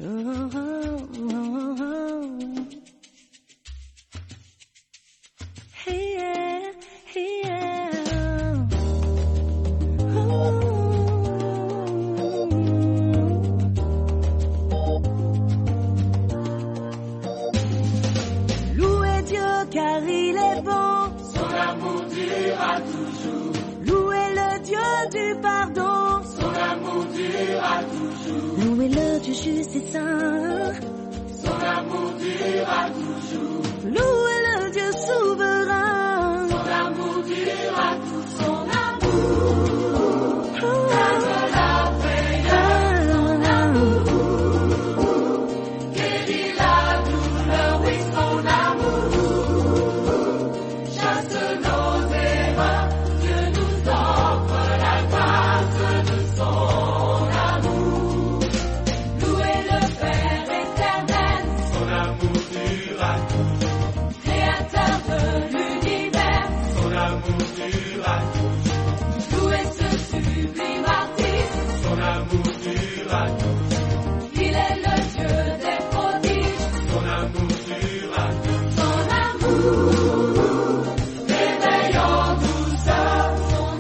Louez Dieu car il est bon, son amour durera toujours. Louez le Dieu du pardon, Son amour durera toujours. louez le Dieu juste et saint, Son amour durera toujours. louez le Dieu souverain, Son amour durera toujours. Son amour calme la frayeur. Son amour guérit la douleur. Oui, son amour chasse nos erreurs. Dieu nous offre la grâce de son amour. Louez le Père éternel. Son amour durera toujours. Créateur de l'univers. Son amour durera toujours. Louez ce sublime artiste. Son amour durera toujours. Il est le Dieu des prodiges. Son amour durera toujours. Son amour réveille en douceur. Son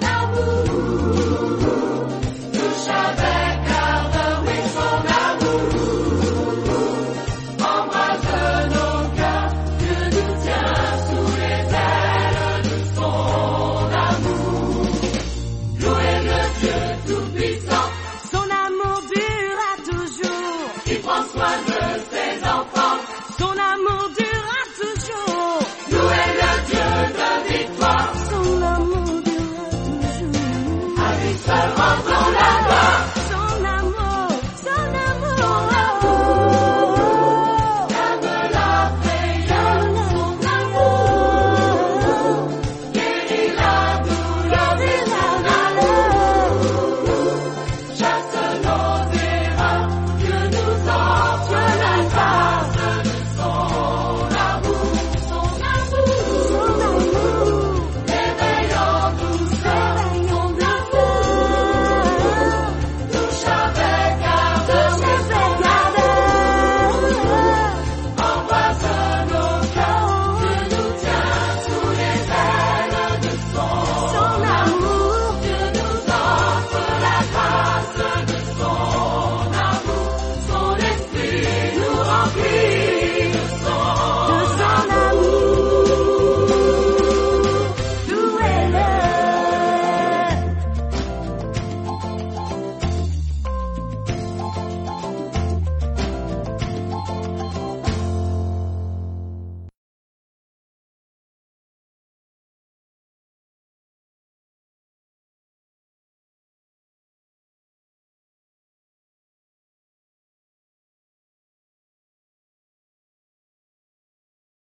amour touche avec ardeur. Oui, son amour embrase nos cœurs. Dieu nous tient sous les ailes de son amour. Louez le Dieu tout-puissant son amour durera toujours. qui prend soin de